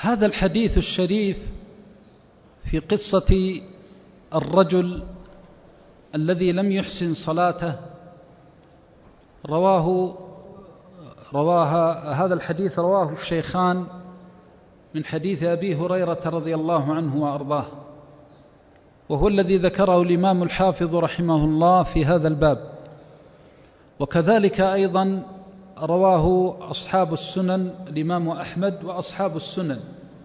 هذا الحديث الشريف في قصة الرجل الذي لم يحسن صلاته هذا الحديث رواه الشيخان من حديث أبي هريرة رضي الله عنه وأرضاه، وهو الذي ذكره الإمام الحافظ رحمه الله في هذا الباب. وكذلك أيضا رواه أصحاب السنن الإمام أحمد وأصحاب السنن.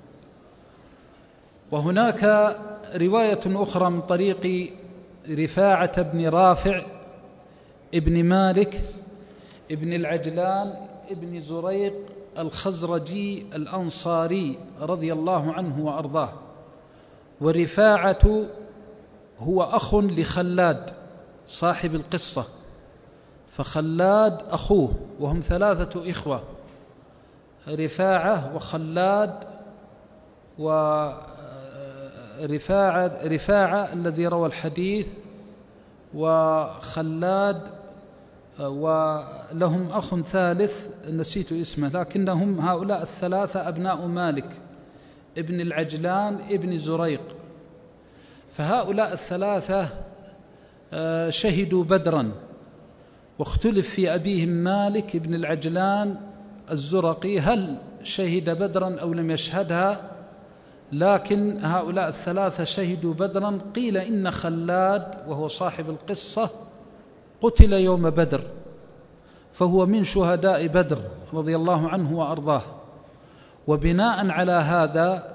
وهناك رواية أخرى من طريق رفاعة بن رافع ابن مالك ابن العجلان ابن زريق الخزرجي الأنصاري رضي الله عنه وأرضاه. ورفاعة هو أخ لخلاد صاحب القصة، فخلاد أخوه، وهم ثلاثة إخوة: رفاعة وخلاد رفاعة الذي روى الحديث، وخلاد، ولهم أخ ثالث نسيت اسمه، لكنهم هؤلاء الثلاثة أبناء مالك ابن العجلان ابن زريق. فهؤلاء الثلاثة شهدوا بدرا، واختلف في أبيهم مالك ابن العجلان الزرقي هل شهد بدرا أو لم يشهدها، لكن هؤلاء الثلاثة شهدوا بدرا. قيل إن خلاد وهو صاحب القصة قتل يوم بدر، فهو من شهداء بدر رضي الله عنه وأرضاه. وبناء على هذا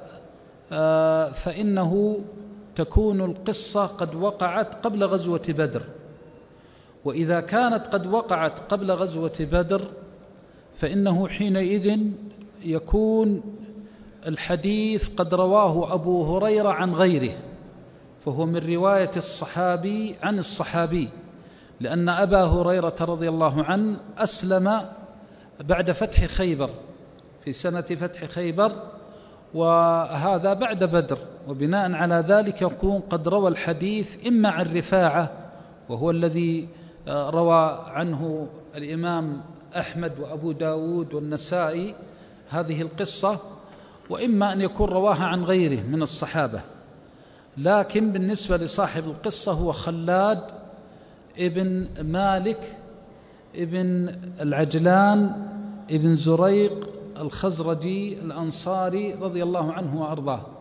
فإنه تكون القصة قد وقعت قبل غزوة بدر، وإذا كانت قد وقعت قبل غزوة بدر فإنه حينئذ يكون الحديث قد رواه أبو هريرة عن غيره، فهو من رواية الصحابي عن الصحابي، لأن أبا هريرة رضي الله عنه أسلم بعد فتح خيبر، في سنة فتح خيبر، وهذا بعد بدر. وبناء على ذلك يكون قد روى الحديث إما عن رفاعة وهو الذي روى عنه الإمام أحمد وأبو داود والنسائي هذه القصة، وإما أن يكون رواها عن غيره من الصحابة. لكن بالنسبة لصاحب القصة هو خلاد ابن مالك ابن العجلان ابن زريق الخزرجي الأنصاري رضي الله عنه وأرضاه.